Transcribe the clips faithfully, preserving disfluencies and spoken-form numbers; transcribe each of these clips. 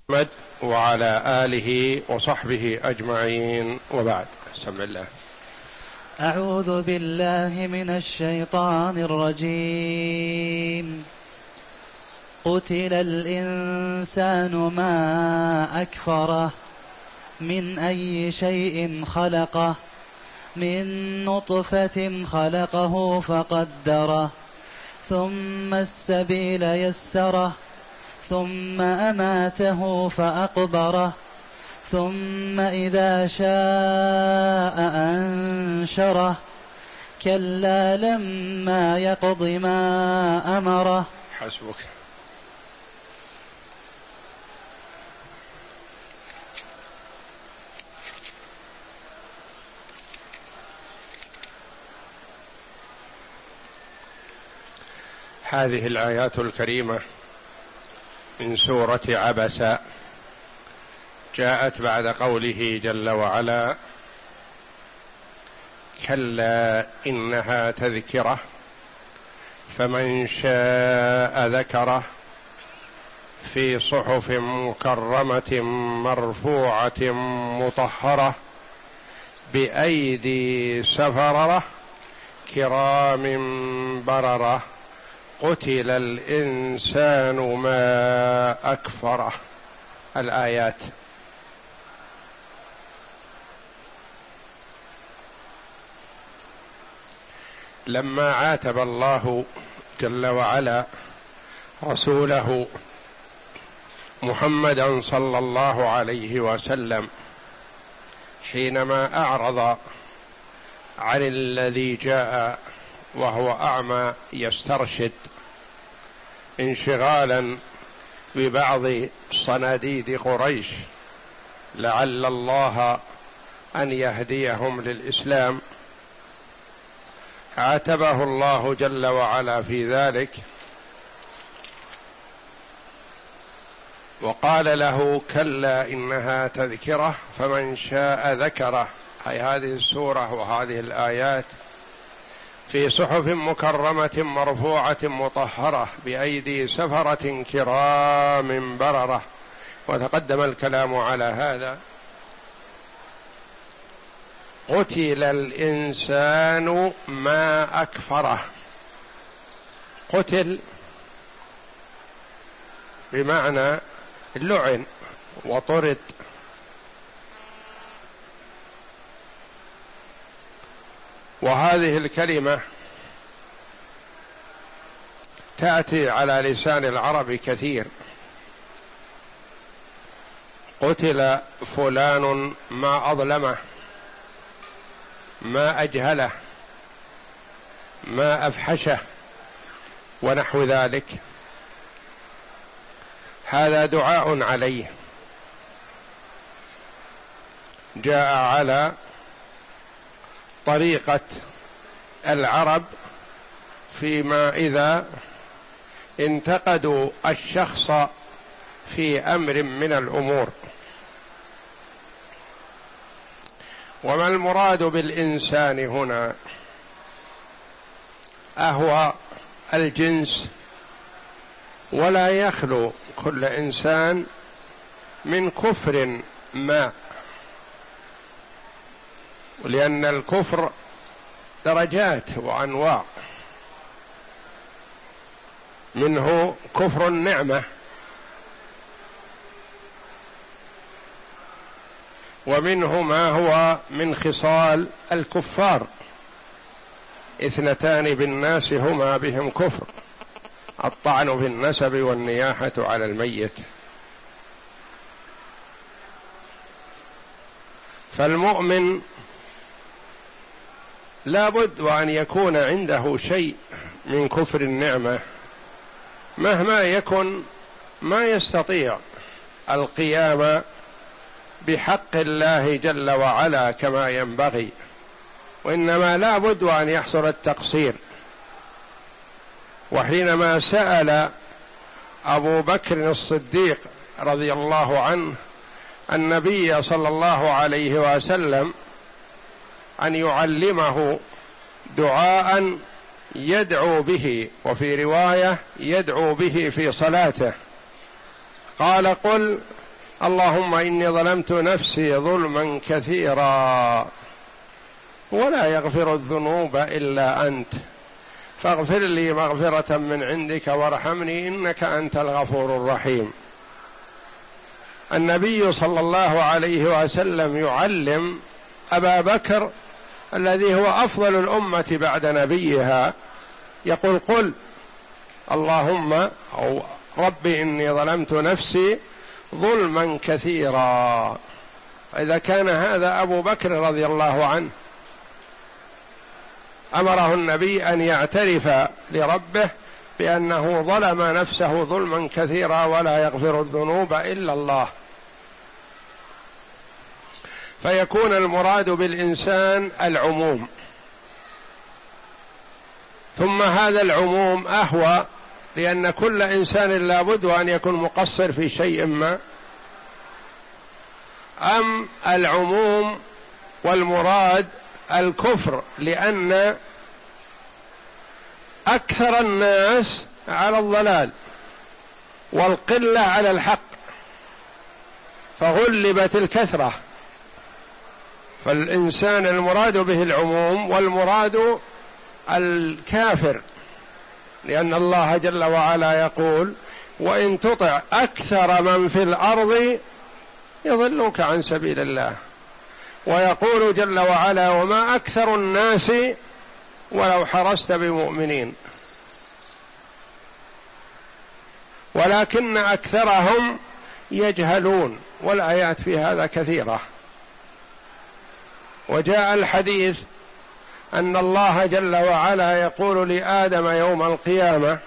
محمد وعلى آله وصحبه أجمعين، وبعد. بسم الله. أعوذ بالله من الشيطان الرجيم. قتل الإنسان ما أكفره، من أي شيء خلقه، من نطفة خلقه فقدره، ثم السبيل يسره، ثم أماته فأقبره، ثم إذا شاء أنشره، كلا لما يقض ما أمره. حسبك. هذه الآيات الكريمة من سورة عبس جاءت بعد قوله جل وعلا: كلا إنها تذكرة فمن شاء ذكره في صحف مكرمة مرفوعة مطهرة بأيدي سفرة كرام بررة قتل الإنسان ما أكفره. الآيات. لما عاتب الله جل وعلا رسوله محمدا صلى الله عليه وسلم حينما أعرض عن الذي جاء وهو أعمى يسترشد انشغالا ببعض صناديد قريش لعل الله أن يهديهم للإسلام، عاتبه الله جل وعلا في ذلك وقال له: كلا إنها تذكرة فمن شاء ذكره. أي هذه السورة وهذه الآيات في صحف مكرمة مرفوعة مطهرة بأيدي سفرة كرام بررة، وتقدم الكلام على هذا. قتل الإنسان ما أكفره. قتل بمعنى لعن وطرد، وهذه الكلمة تأتي على لسان العرب كثير. قتل فلان ما أظلمه، ما أجهله، ما أفحشه، ونحو ذلك. هذا دعاء عليه جاء على طريقة العرب فيما إذا انتقدوا الشخص في أمر من الأمور. وما المراد بالإنسان هنا؟ أهو الجنس، ولا يخلو كل إنسان من كفر ما، لأن الكفر درجات وأنواع، منه كفر النعمة، ومنه ما هو من خصال الكفار. اثنتان بالناس هما بهم كفر: الطعن في النسب والنياحة على الميت. فالمؤمن لا بد وأن يكون عنده شيء من كفر النعمة، مهما يكن ما يستطيع القيام بحق الله جل وعلا كما ينبغي، وإنما لا بد وأن يحصل التقصير. وحينما سأل أبو بكر الصديق رضي الله عنه النبي صلى الله عليه وسلم أن يعلمه دعاء يدعو به، وفي رواية يدعو به في صلاته، قال: قل اللهم إني ظلمت نفسي ظلما كثيرا ولا يغفر الذنوب إلا أنت فاغفر لي مغفرة من عندك وارحمني إنك أنت الغفور الرحيم. النبي صلى الله عليه وسلم يعلم أبا بكر الذي هو أفضل الأمة بعد نبيها، يقول: قل اللهم أو ربي إني ظلمت نفسي ظلما كثيرا. إذا كان هذا أبو بكر رضي الله عنه أمره النبي أن يعترف لربه بأنه ظلم نفسه ظلما كثيرا ولا يغفر الذنوب إلا الله. فيكون المراد بالإنسان العموم، ثم هذا العموم أهوى لأن كل إنسان لابد أن يكون مقصر في شيء ما، أم العموم والمراد الكفر لأن أكثر الناس على الضلال والقلة على الحق فغلبت الكثرة، فالإنسان المراد به العموم والمراد الكافر، لأن الله جل وعلا يقول: وإن تطع أكثر من في الأرض يضلوك عن سبيل الله، ويقول جل وعلا: وما أكثر الناس ولو حرصت بمؤمنين ولكن أكثرهم يجهلون. والآيات في هذا كثيرة. وجاء الحديث أن الله جل وعلا يقول لآدم يوم القيامة: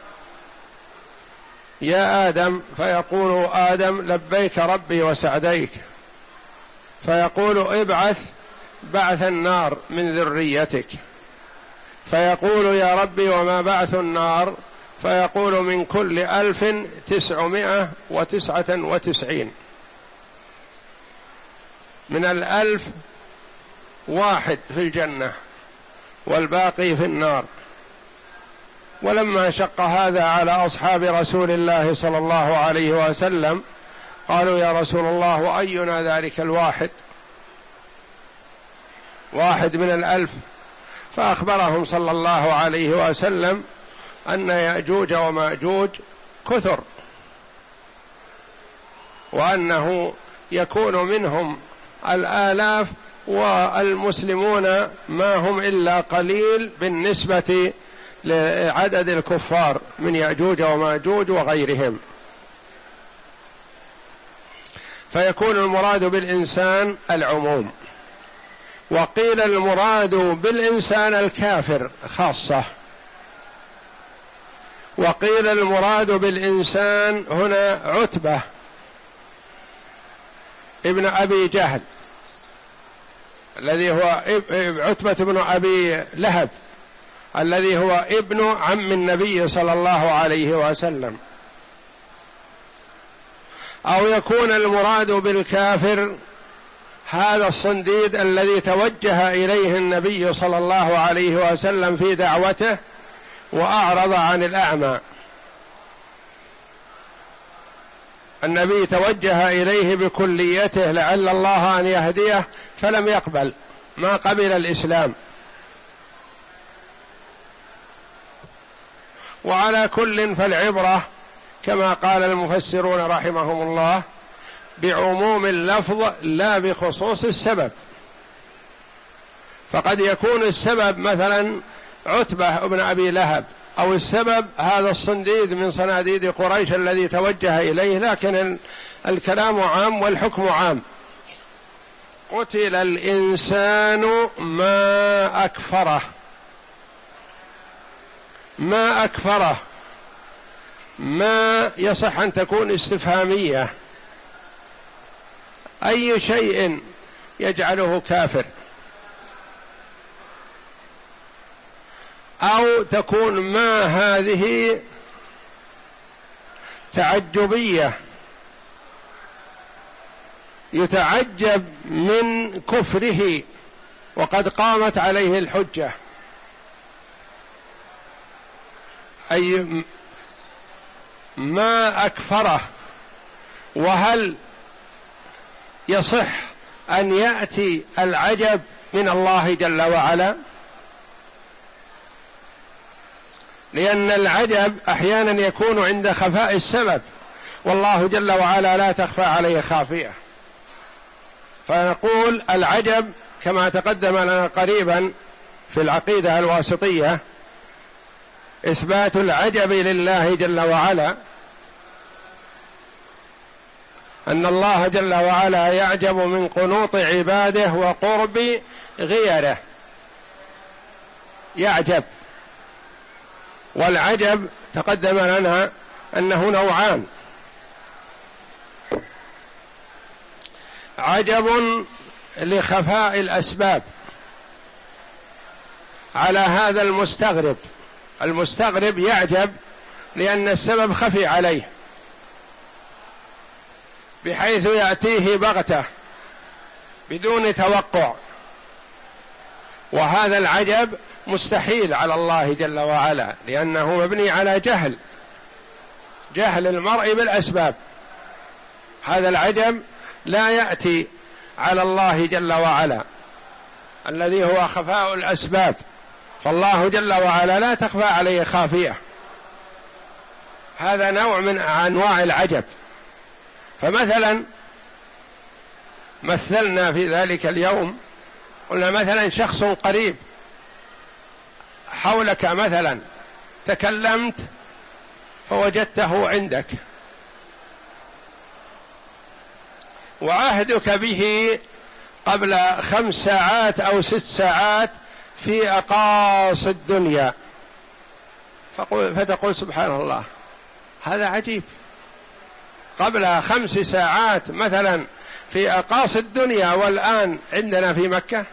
يا آدم، فيقول آدم: لبيك ربي وسعديك، فيقول: ابعث بعث النار من ذريتك، فيقول: يا ربي وما بعث النار؟ فيقول: من كل ألف تسعمائة وتسعة وتسعين، من الألف واحد في الجنة والباقي في النار. ولما شق هذا على أصحاب رسول الله صلى الله عليه وسلم قالوا: يا رسول الله، وأينا ذلك الواحد؟ واحد من الألف. فأخبرهم صلى الله عليه وسلم أن يأجوج ومأجوج كثر، وأنه يكون منهم الآلاف والمسلمون ما هم إلا قليل بالنسبة لعدد الكفار من يأجوج وماجوج وغيرهم. فيكون المراد بالإنسان العموم. وقيل المراد بالإنسان الكافر خاصة. وقيل المراد بالإنسان هنا عتبة ابن أبي جهل الذي هو عتبة بن أبي لهب الذي هو ابن عم النبي صلى الله عليه وسلم. أو يكون المراد بالكافر هذا الصنديد الذي توجه إليه النبي صلى الله عليه وسلم في دعوته وأعرض عن الأعمى. النبي توجه إليه بكليته لعل الله أن يهديه فلم يقبل، ما قبل الإسلام. وعلى كل فالعبرة كما قال المفسرون رحمهم الله بعموم اللفظ لا بخصوص السبب. فقد يكون السبب مثلا عتبة ابن أبي لهب، أو السبب هذا الصنديد من صناديد قريش الذي توجه إليه، لكن الكلام عام والحكم عام. قتل الإنسان ما أكفره. ما أكفره ما يصح أن تكون استفهامية، أي شيء يجعله كافر، أو تكون ما هذه تعجبية، يتعجب من كفره وقد قامت عليه الحجة. أي ما أكفره. وهل يصح أن يأتي العجب من الله جل وعلا؟ لأن العجب أحيانا يكون عند خفاء السبب، والله جل وعلا لا تخفى عليه خافية. فنقول العجب كما تقدم لنا قريبا في العقيدة الواسطية إثبات العجب لله جل وعلا، أن الله جل وعلا يعجب من قنوط عباده وقرب غيره، يعجب. والعجب تقدم لنا أنه نوعان: عجب لخفاء الأسباب على هذا المستغرب، المستغرب يعجب لأن السبب خفي عليه بحيث يأتيه بغتة بدون توقع، وهذا العجب مستحيل على الله جل وعلا لأنه مبني على جهل، جهل المرء بالأسباب. هذا العجب لا يأتي على الله جل وعلا الذي هو خفاء الأسباب، فالله جل وعلا لا تخفى عليه خافية. هذا نوع من أنواع العجب. فمثلا مثلنا في ذلك اليوم، قلنا مثلا شخص قريب حولك، مثلا تكلمت فوجدته عندك وعهدك به قبل خمس ساعات أو ست ساعات في أقاصي الدنيا، فتقول سبحان الله هذا عجيب، قبل خمس ساعات مثلا في أقاصي الدنيا والآن عندنا في مكة.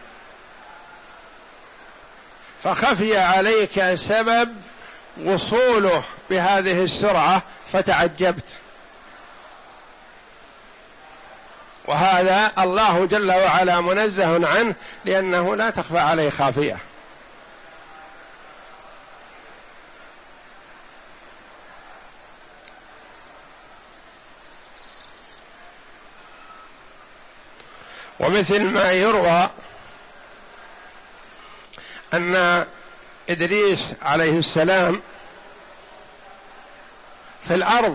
فخفي عليك سبب وصوله بهذه السرعة فتعجبت، وهذا الله جل وعلا منزه عنه لأنه لا تخفى عليه خافية. ومثل ما يروى أن إدريس عليه السلام في الأرض،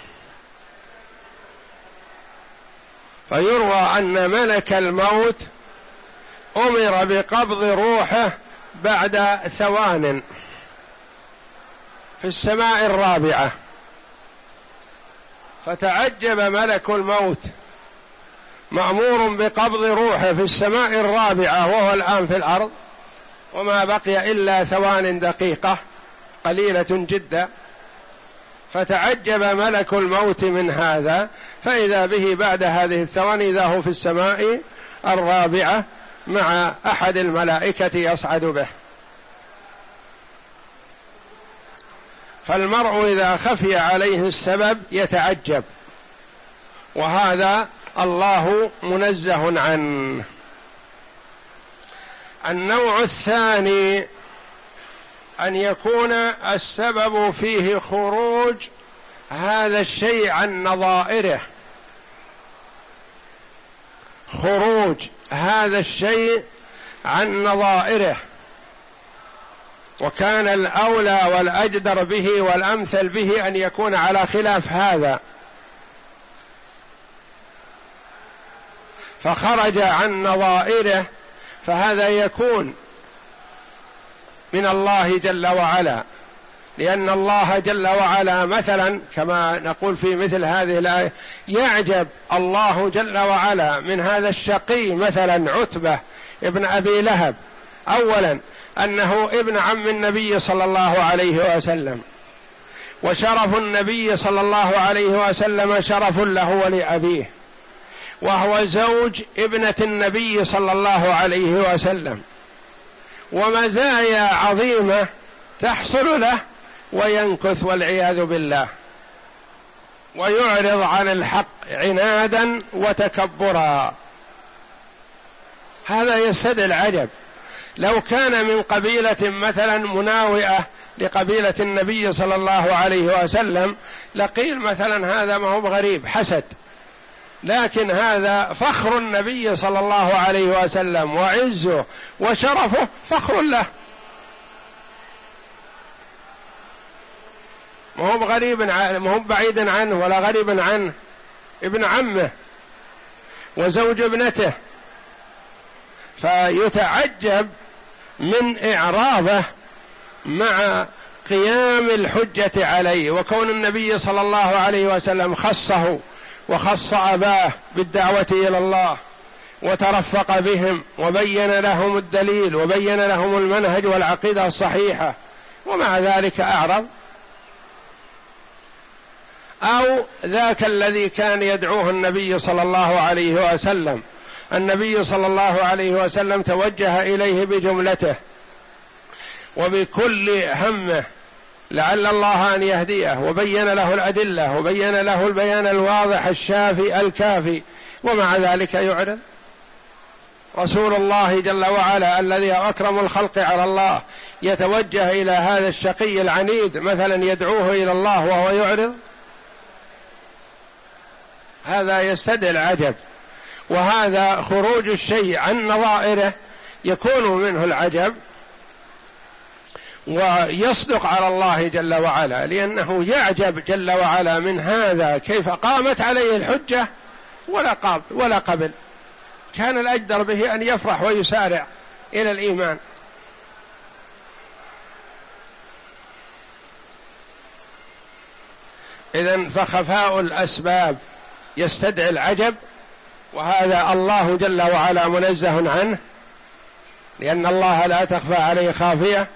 فيروى أن ملك الموت أمر بقبض روحه بعد ثوان في السماء الرابعة، فتعجب ملك الموت مأمور بقبض روحه في السماء الرابعة وهو الآن في الأرض، وما بقي إلا ثوان دقيقة قليلة جدا، فتعجب ملك الموت من هذا، فإذا به بعد هذه الثواني إذا هو في السماء الرابعة مع أحد الملائكة يصعد به. فالمرء إذا خفي عليه السبب يتعجب، وهذا الله منزه عنه. النوع الثاني أن يكون السبب فيه خروج هذا الشيء عن نظائره، خروج هذا الشيء عن نظائره، وكان الأولى والأجدر به والأمثل به أن يكون على خلاف هذا، فخرج عن نظائره، فهذا يكون من الله جل وعلا، لأن الله جل وعلا مثلا كما نقول في مثل هذه الآية يعجب الله جل وعلا من هذا الشقي مثلا عتبة ابن أبي لهب، أولا أنه ابن عم النبي صلى الله عليه وسلم، وشرف النبي صلى الله عليه وسلم شرف له ولأبيه، وهو زوج ابنة النبي صلى الله عليه وسلم، ومزايا عظيمة تحصل له وينكث والعياذ بالله، ويعرض عن الحق عنادا وتكبرا. هذا يستدعي العجب. لو كان من قبيلة مثلا مناوئة لقبيلة النبي صلى الله عليه وسلم لقيل مثلا هذا ما هو غريب، حسد، لكن هذا فخر النبي صلى الله عليه وسلم وعزه وشرفه فخر له، ما هو غريب، ما هو بعيد عنه ولا غريب عنه، ابن عمه وزوج ابنته، فيتعجب من إعراضه مع قيام الحجة عليه، وكون النبي صلى الله عليه وسلم خصه وخص أباه بالدعوة إلى الله وترفق بهم وبين لهم الدليل وبين لهم المنهج والعقيدة الصحيحة، ومع ذلك أعرض. أو ذاك الذي كان يدعوه النبي صلى الله عليه وسلم، النبي صلى الله عليه وسلم توجه إليه بجملته وبكل همه لعل الله أن يهديه، وبين له الأدلة وبين له البيان الواضح الشافي الكافي، ومع ذلك يعرض. رسول الله جل وعلا الذي أكرم الخلق على الله يتوجه إلى هذا الشقي العنيد مثلا يدعوه إلى الله وهو يعرض، هذا يستدعي العجب، وهذا خروج الشيء عن نظائره يكون منه العجب ويصدق على الله جل وعلا، لأنه يعجب جل وعلا من هذا كيف قامت عليه الحجة ولا قابل ولا قبل، كان الأجدر به أن يفرح ويسارع إلى الإيمان. إذن فخفاء الأسباب يستدعي العجب، وهذا الله جل وعلا منزه عنه، لأن الله لا تخفى عليه خافية.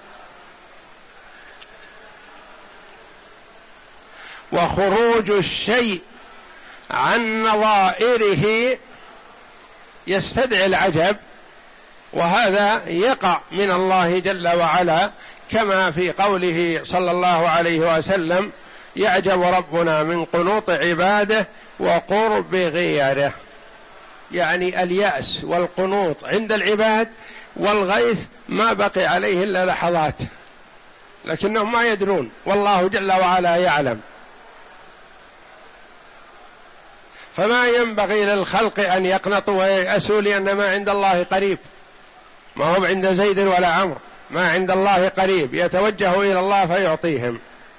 وخروج الشيء عن نظائره يستدعي العجب، وهذا يقع من الله جل وعلا، كما في قوله صلى الله عليه وسلم: يعجب ربنا من قنوط عباده وقرب غيره، يعني اليأس والقنوط عند العباد والغيث ما بقي عليه إلا لحظات، لكنهم ما يدرون والله جل وعلا يعلم. فما ينبغي للخلق أن يقنطوا وييأسوا، لأن ما عند الله قريب، ما هو عند زيد ولا عمرو، ما عند الله قريب، يتوجه إلى الله فيعطيهم.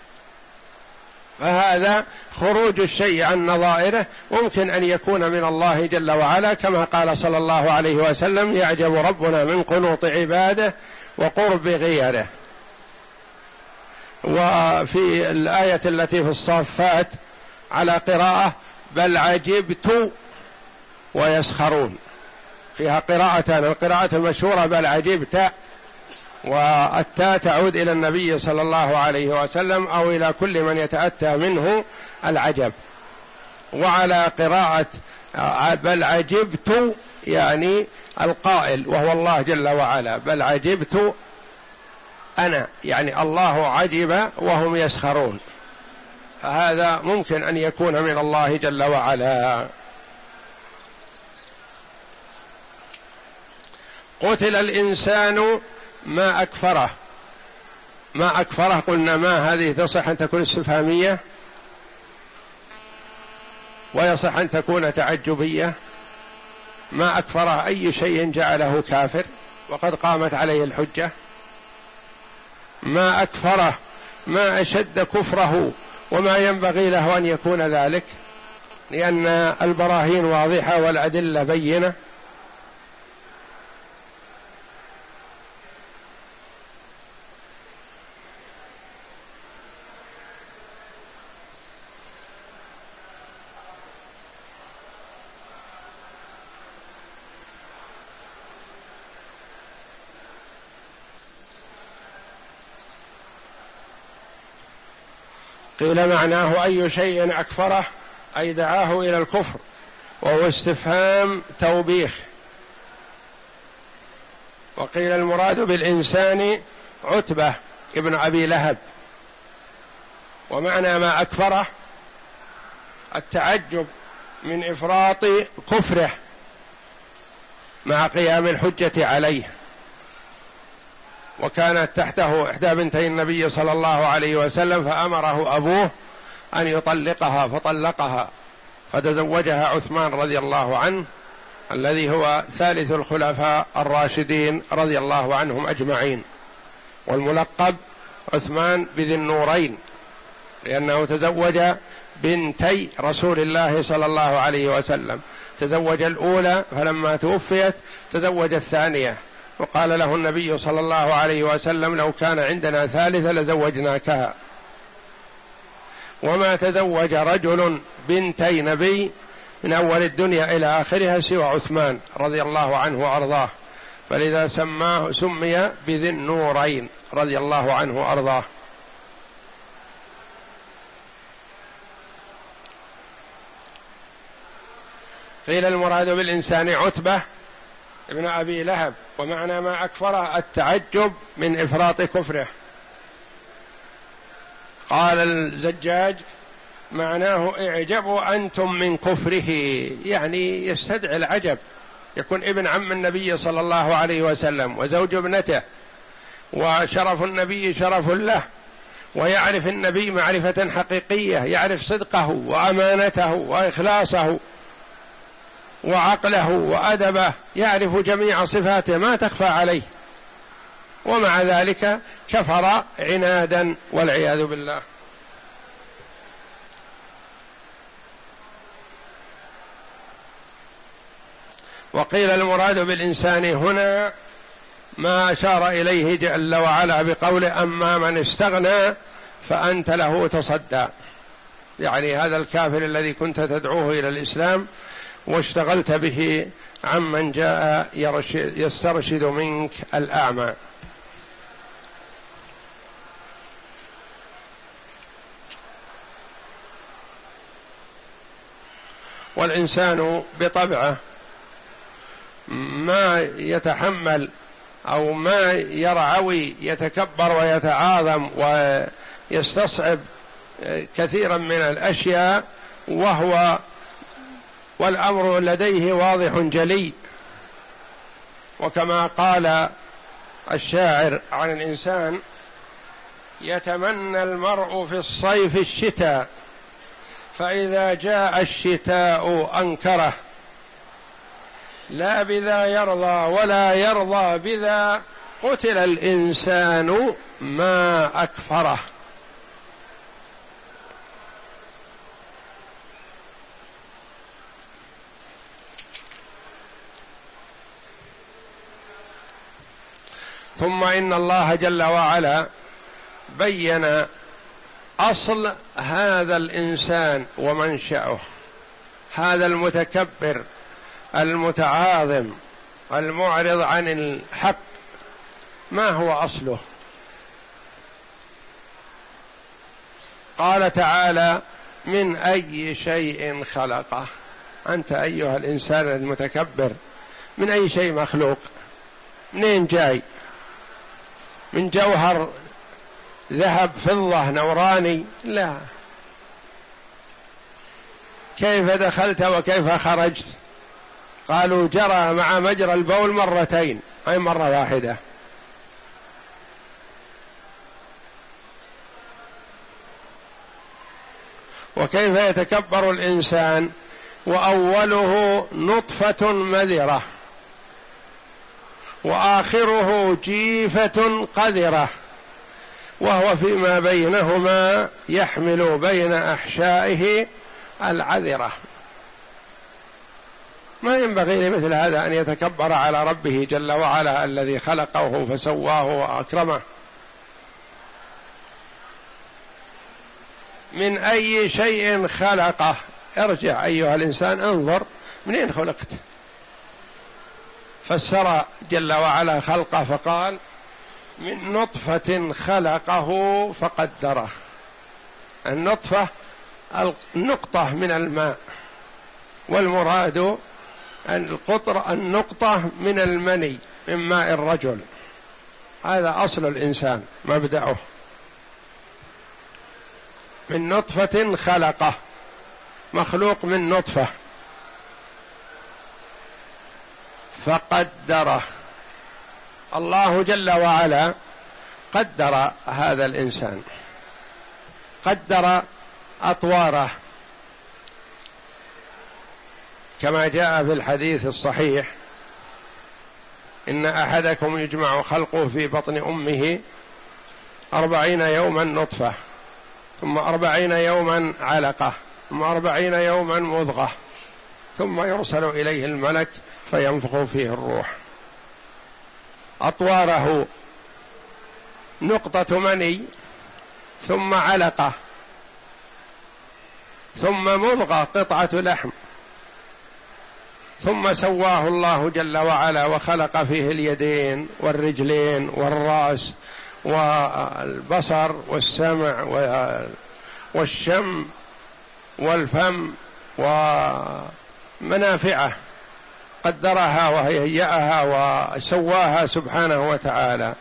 فهذا خروج الشيء عن نظائره ممكن أن يكون من الله جل وعلا، كما قال صلى الله عليه وسلم: يعجب ربنا من قنوط عباده وقرب غيره. وفي الآية التي في الصافات على قراءة: بل عجبت ويسخرون، فيها قراءتان، القراءة المشهورة بل عجبت، والتاء تعود إلى النبي صلى الله عليه وسلم أو إلى كل من يتأتى منه العجب. وعلى قراءة بل عجبت يعني القائل وهو الله جل وعلا: بل عجبت أنا، يعني الله عجب وهم يسخرون، فهذا ممكن أن يكون من الله جل وعلا. قتل الإنسان ما أكفره، ما أكفره قلنا ما هذه تصح أن تكون استفهامية، ويصح أن تكون تعجبية. ما أكفره أي شيء جعله كافر وقد قامت عليه الحجة. ما أكفره ما أشد كفره وما ينبغي له أن يكون ذلك، لأن البراهين واضحة والأدلة بينة. قيل معناه أي شيء أكفره أي دعاه إلى الكفر، وهو استفهام توبيخ. وقيل المراد بالإنسان عتبة ابن أبي لهب، ومعنى ما أكفره التعجب من إفراط كفره مع قيام الحجة عليه. وكانت تحته إحدى بنتي النبي صلى الله عليه وسلم، فأمره أبوه أن يطلقها فطلقها، فتزوجها عثمان رضي الله عنه الذي هو ثالث الخلفاء الراشدين رضي الله عنهم أجمعين، والملقب عثمان بذي النورين، لأنه تزوج بنتي رسول الله صلى الله عليه وسلم، تزوج الأولى فلما توفيت تزوج الثانية، وقال له النبي صلى الله عليه وسلم: لو كان عندنا ثالثة لزوجناكها. وما تزوج رجل بنتي نبي من أول الدنيا إلى آخرها سوى عثمان رضي الله عنه وأرضاه، فلذا سماه سمي بذي النورين رضي الله عنه وأرضاه. قيل المراد بالإنسان عتبة ابن أبي لهب، ومعنى ما أكفره التعجب من إفراط كفره. قال الزجاج: معناه اعجبوا أنتم من كفره، يعني يستدعي العجب، يكون ابن عم النبي صلى الله عليه وسلم وزوج ابنته، وشرف النبي شرف له، ويعرف النبي معرفة حقيقية، يعرف صدقه وأمانته وإخلاصه وعقله وأدبه، يعرف جميع صفاته ما تخفى عليه، ومع ذلك كفر عنادا والعياذ بالله. وقيل المراد بالإنسان هنا ما أشار إليه جل وعلا بقوله: أما من استغنى فأنت له تصدى، يعني هذا الكافر الذي كنت تدعوه إلى الإسلام واشتغلت به عمن جاء يسترشد منك الأعمى. والإنسان بطبعه ما يتحمل أو ما يرعوي يتكبر ويتعاظم ويستصعب كثيرا من الأشياء، وهو والأمر لديه واضح جلي. وكما قال الشاعر عن الإنسان: يتمنى المرء في الصيف الشتاء، فإذا جاء الشتاء أنكره، لا بذا يرضى ولا يرضى بذا، قتل الإنسان ما أكفره. ثم إن الله جل وعلا بين أصل هذا الإنسان ومنشأه، هذا المتكبر المتعاظم المعرض عن الحق، ما هو أصله؟ قال تعالى: من أي شيء خلقه. أنت أيها الإنسان المتكبر من أي شيء مخلوق؟ منين جاي؟ من جوهر ذهب فضة نوراني؟ لا. كيف دخلت وكيف خرجت؟ قالوا: جرى مع مجرى البول مرتين، أي مرة واحدة. وكيف يتكبر الإنسان وأوله نطفة مذرة وآخره جيفة قذرة، وهو فيما بينهما يحمل بين أحشائه العذرة. ما ينبغي لمثل هذا أن يتكبر على ربه جل وعلا الذي خلقه فسواه وأكرمه. من أي شيء خلقه؟ ارجع أيها الإنسان، انظر منين خلقت. فسر جل وعلا خلقه فقال: من نطفة خلقه فقدره. النطفة النقطة من الماء، والمراد القطر النقطة من المني من ماء الرجل، هذا أصل الإنسان مبدأه. من نطفة خلقه، مخلوق من نطفة، فقدره. الله جل وعلا قدر هذا الإنسان، قدر أطواره كما جاء في الحديث الصحيح: إن أحدكم يجمع خلقه في بطن أمه أربعين يوما نطفة، ثم أربعين يوما علقة، ثم أربعين يوما مضغة، ثم يرسل إليه الملك فينفخ فيه الروح. أطواره نقطة مني، ثم علقة، ثم مضغة قطعة لحم، ثم سواه الله جل وعلا وخلق فيه اليدين والرجلين والرأس والبصر والسمع والشم والفم ومنافعه، قدرها وهيأها وسواها سبحانه وتعالى.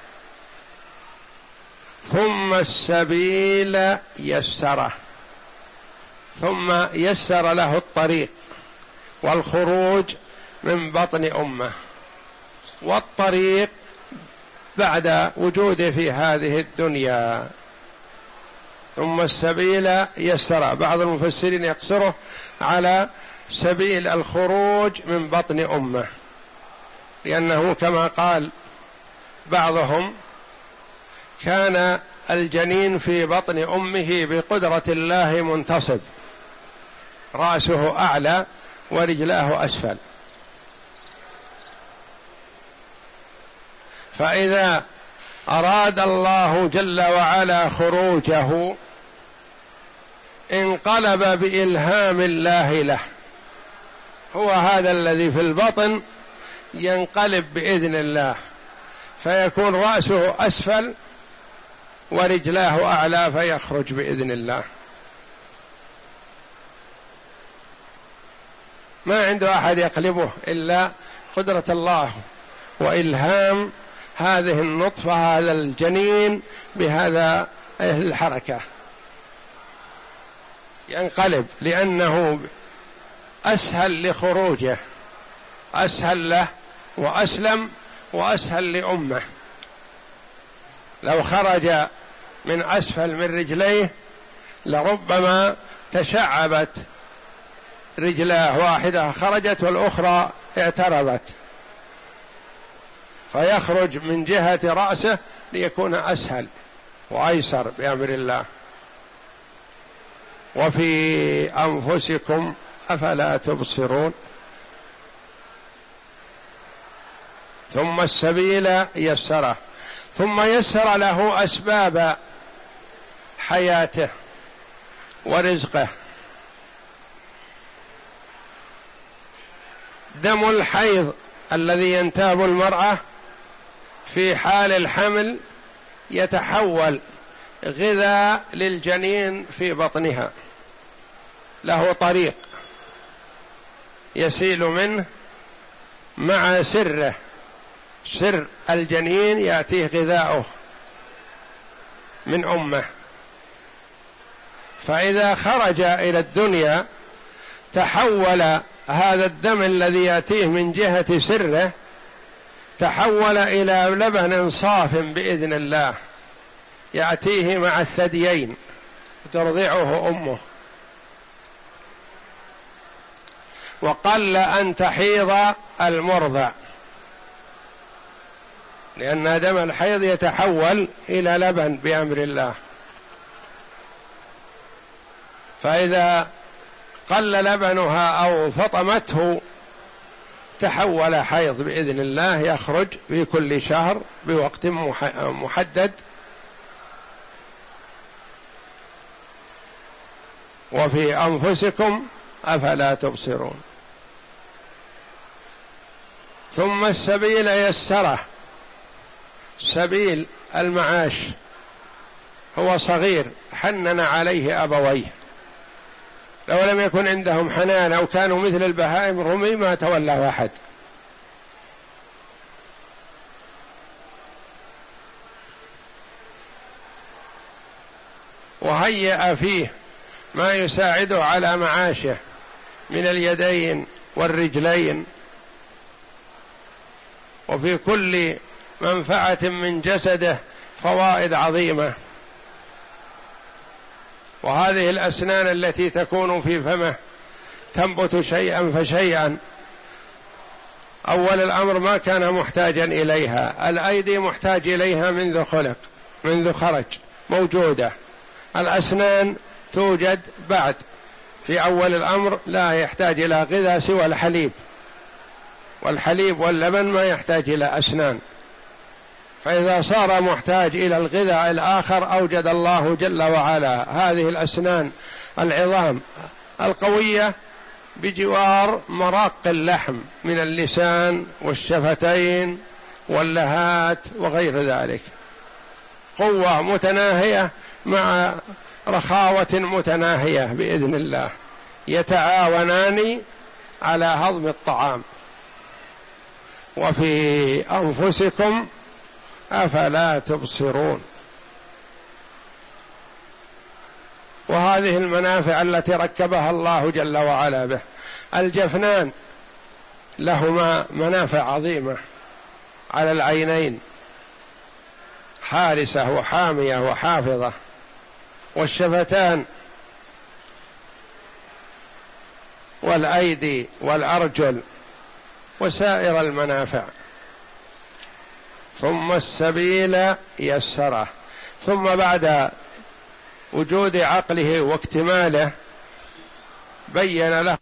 ثم السبيل يسره، ثم يسر له الطريق والخروج من بطن أمه، والطريق بعد وجوده في هذه الدنيا. ثم السبيل يسر، بعض المفسرين يقصره على سبيل الخروج من بطن أمه، لأنه كما قال بعضهم: كان الجنين في بطن أمه بقدرة الله منتصب، رأسه أعلى ورجلاه أسفل، فإذا أراد الله جل وعلا خروجه انقلب بإلهام الله له، هو هذا الذي في البطن ينقلب بإذن الله، فيكون رأسه أسفل ورجلاه أعلى فيخرج بإذن الله. ما عنده أحد يقلبه إلا قدرة الله وإلهام هذه النطفة، هذا الجنين، بهذا الحركة ينقلب، لأنه أسهل لخروجه، أسهل له وأسلم وأسهل لأمه. لو خرج من أسفل من رجليه لربما تشعبت رجلاه، واحدة خرجت والأخرى اعترضت، فيخرج من جهة رأسه ليكون أسهل وأيسر بأمر الله. وفي أنفسكم أفلا تبصرون. ثم السبيل يسره، ثم يسر له أسباب حياته ورزقه. دم الحيض الذي ينتاب المرأة في حال الحمل يتحول غذاء للجنين في بطنها، له طريق يسيل منه مع سره، سر الجنين يأتيه غذاؤه من أمه، فإذا خرج إلى الدنيا تحول هذا الدم الذي يأتيه من جهة سره، تحول إلى لبن صاف بإذن الله يأتيه مع الثديين ترضعه أمه. وقل أن تحيض المرضع، لأن دم الحيض يتحول إلى لبن بأمر الله، فإذا قل لبنها أو فطمته تحول حيض بإذن الله، يخرج في كل شهر بوقت محدد. وفي أنفسكم أفلا تبصرون. ثم السبيل يسره، سبيل المعاش، هو صغير حنن عليه أبويه، لو لم يكن عندهم حنان أو كانوا مثل البهائم رمي ما تولوا أحد. وهيأ فيه ما يساعده على معاشه من اليدين والرجلين، وفي كل منفعة من جسده فوائد عظيمة. وهذه الأسنان التي تكون في فمه تنبت شيئا فشيئا. أول الأمر ما كان محتاجا إليها، الأيدي محتاج إليها منذ خلق، منذ خرج موجودة. الأسنان توجد بعد، في أول الأمر لا يحتاج إلى غذاء سوى الحليب، والحليب واللبن ما يحتاج إلى أسنان. فإذا صار محتاج إلى الغذاء الآخر أوجد الله جل وعلا هذه الأسنان العظام القوية بجوار مراق اللحم من اللسان والشفتين واللهات وغير ذلك، قوة متناهية مع رخاوة متناهية بإذن الله، يتعاونان على هضم الطعام. وفي أنفسكم أفلا تبصرون. وهذه المنافع التي ركبها الله جل وعلا به. الجفنان لهما منافع عظيمة على العينين، حارسة وحامية وحافظة، والشفتان والأيدي والأرجل وسائر المنافع. ثم السبيل يسره، ثم بعد وجود عقله واكتماله بين له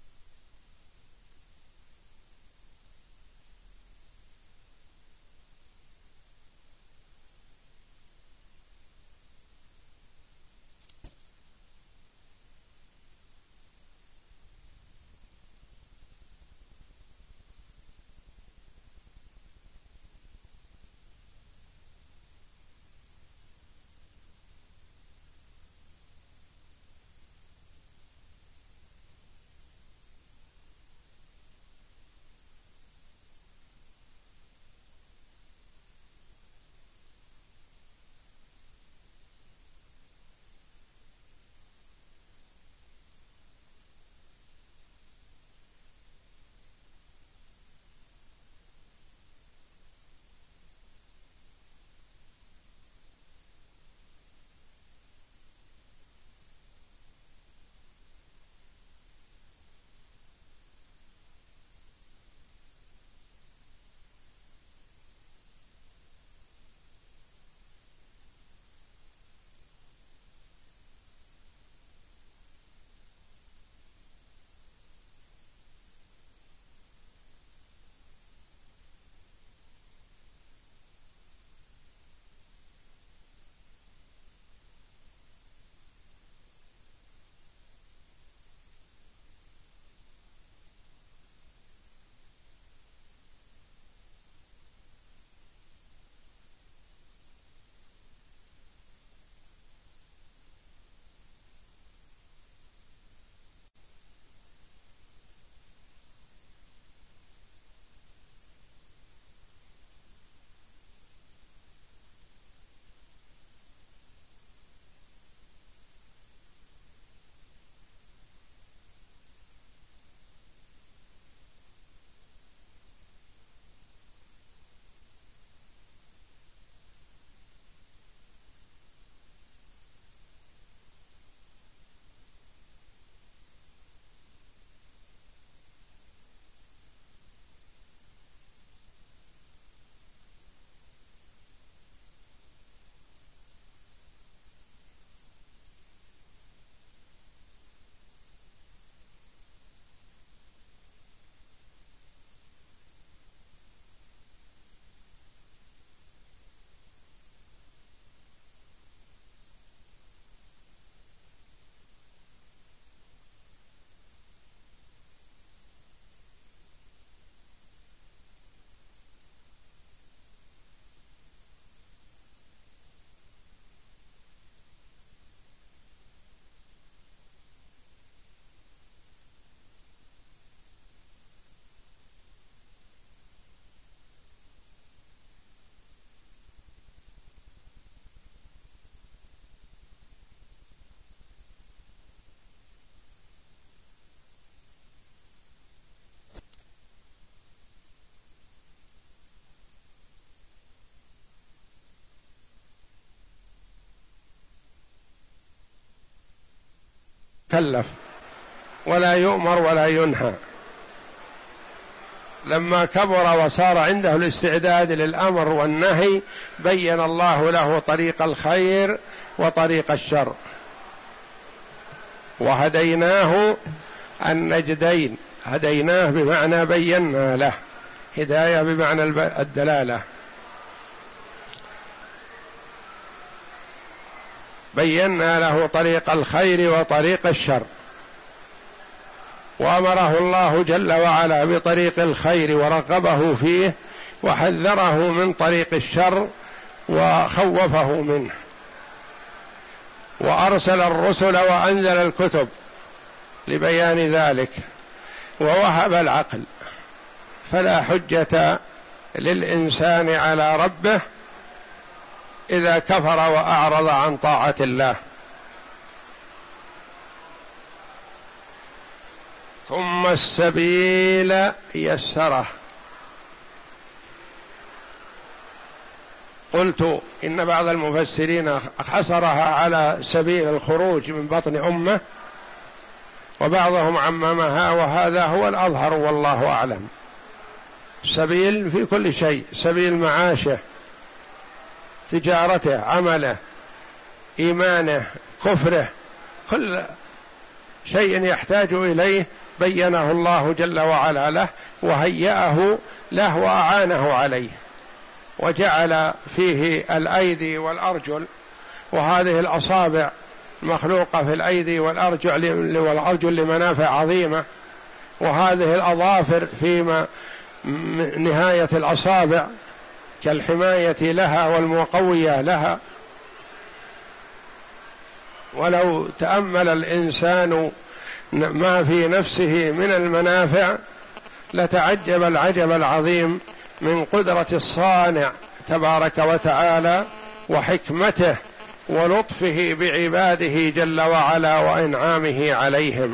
كلف ولا يؤمر ولا ينهى. لما كبر وصار عنده الاستعداد للأمر والنهي بين الله له طريق الخير وطريق الشر، وهديناه النجدين. هديناه بمعنى بينا له، هداية بمعنى الدلالة. بينا له طريق الخير وطريق الشر، وأمره الله جل وعلا بطريق الخير ورغبه فيه، وحذره من طريق الشر وخوفه منه، وأرسل الرسل وأنزل الكتب لبيان ذلك، ووهب العقل. فلا حجة للإنسان على ربه إذا كفر وأعرض عن طاعة الله. ثم السبيل يسره. قلت إن بعض المفسرين حصرها على سبيل الخروج من بطن أمه، وبعضهم عممها، وهذا هو الأظهر والله أعلم. سبيل في كل شيء، سبيل معاشه، تجارته، عمله، إيمانه، كفره، كل شيء يحتاج إليه بينه الله جل وعلا له، وهيأه له وأعانه عليه، وجعل فيه الأيدي والأرجل، وهذه الأصابع مخلوقة في الأيدي والأرجل والأرجل لمنافع عظيمة، وهذه الأظافر في نهاية الأصابع كالحماية لها والمقوية لها. ولو تأمل الإنسان ما في نفسه من المنافع لتعجب العجب العظيم من قدرة الصانع تبارك وتعالى وحكمته ولطفه بعباده جل وعلا وإنعامه عليهم.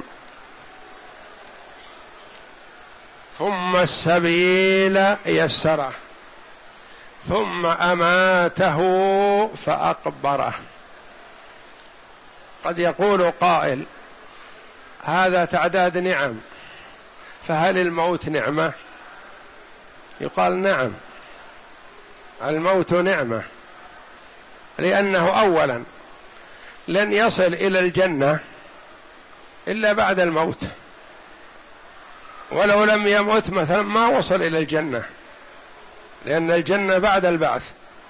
ثم السبيل يسره ثم أماته فأقبره. قد يقول قائل هذا تعداد نعم، فهل الموت نعمة؟ يقال نعم، الموت نعمة، لأنه أولا لن يصل إلى الجنة إلا بعد الموت، ولو لم يمت مثلا ما وصل إلى الجنة، لأن الجنة بعد البعث.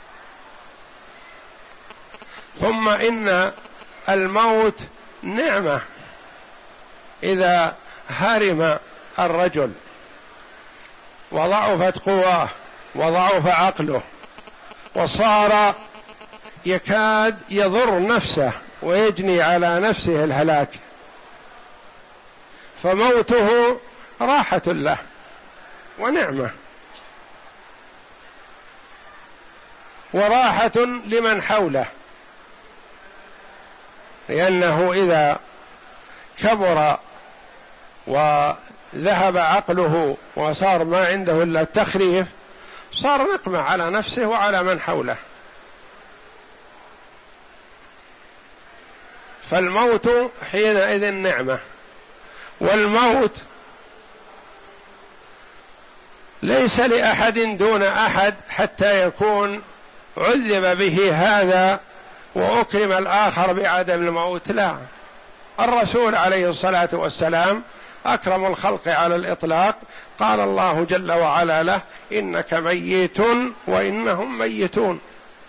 ثم إن الموت نعمة إذا هرم الرجل وضعفت قواه وضعف عقله وصار يكاد يضر نفسه ويجني على نفسه الهلاك، فموته راحة له ونعمة وراحة لمن حوله، لأنه إذا كبر وذهب عقله وصار ما عنده إلا التخريف صار نقمة على نفسه وعلى من حوله. فالموت حينئذ نعمة، والموت ليس لأحد دون أحد حتى يكون عذب به هذا وأكرم الآخر بعدم الموت، لا، الرسول عليه الصلاة والسلام أكرم الخلق على الإطلاق، قال الله جل وعلا له إنك ميت وإنهم ميتون،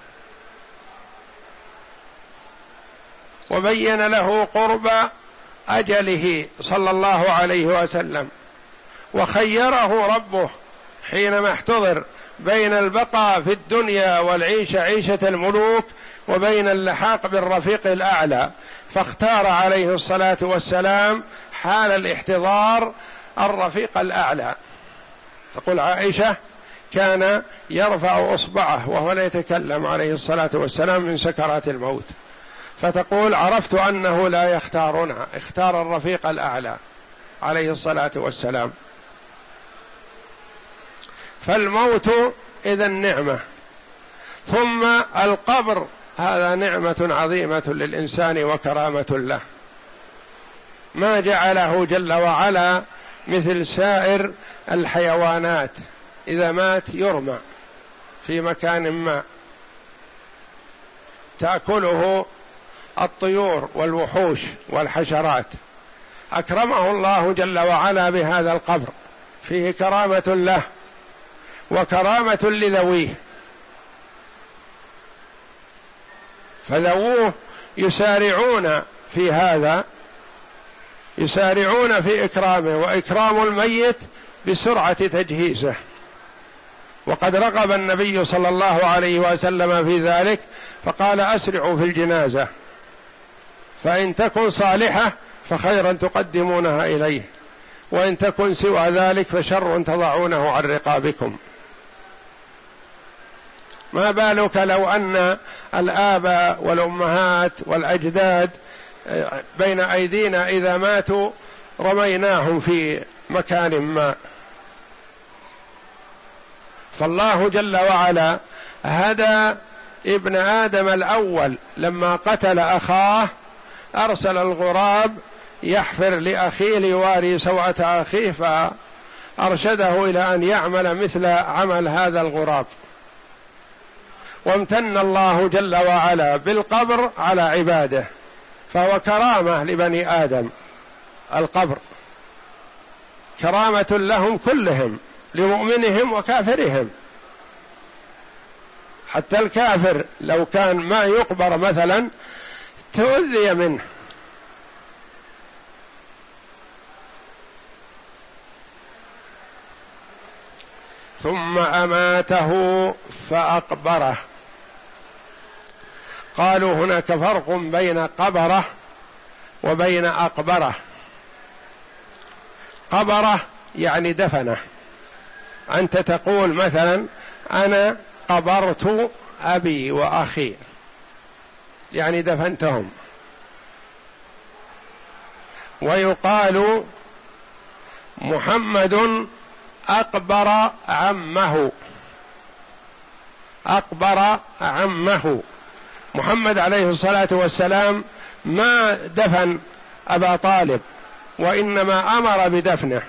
وبين له قرب أجله صلى الله عليه وسلم، وخيره ربه حينما احتضر بين البقاء في الدنيا والعيش عيشة الملوك وبين اللحاق بالرفيق الأعلى، فاختار عليه الصلاة والسلام حال الاحتضار الرفيق الأعلى. تقول عائشة كان يرفع إصبعه وهو لا يتكلم عليه الصلاة والسلام من سكرات الموت، فتقول عرفت أنه لا يختارنا، اختار الرفيق الأعلى عليه الصلاة والسلام. فالموت إذن نعمة. ثم القبر هذا نعمة عظيمة للإنسان وكرامة له، ما جعله جل وعلا مثل سائر الحيوانات، إذا مات يرمى في مكان ما تأكله الطيور والوحوش والحشرات. أكرمه الله جل وعلا بهذا القبر، فيه كرامة له وكرامة لذويه، فذووه يسارعون في هذا، يسارعون في إكرامه، وإكرام الميت بسرعة تجهيزه. وقد رغب النبي صلى الله عليه وسلم في ذلك فقال: أسرعوا في الجنازة، فإن تكن صالحة فخيرا تقدمونها إليه، وإن تكن سوى ذلك فشر تضعونه عن رقابكم. ما بالك لو أن الآباء والأمهات والأجداد بين أيدينا إذا ماتوا رميناهم في مكان ما. فالله جل وعلا هدى ابن آدم الأول لما قتل أخاه، أرسل الغراب يحفر لأخيه ليواري سوءة أخيه، فأرشده إلى أن يعمل مثل عمل هذا الغراب. وامتن الله جل وعلا بالقبر على عباده، فهو كرامة لبني آدم، القبر كرامة لهم كلهم، لمؤمنهم وكافرهم. حتى الكافر لو كان ما يقبر مثلا تؤذي منه. ثم أماته فأقبره. قالوا هناك فرق بين قبره وبين أقبره. قبره يعني دفنه، أنت تقول مثلا أنا قبرت أبي وأخي، يعني دفنتهم. ويقال محمد أقبر عمه، أقبر عمه. محمد عليه الصلاة والسلام ما دفن أبا طالب، وإنما أمر بدفنه.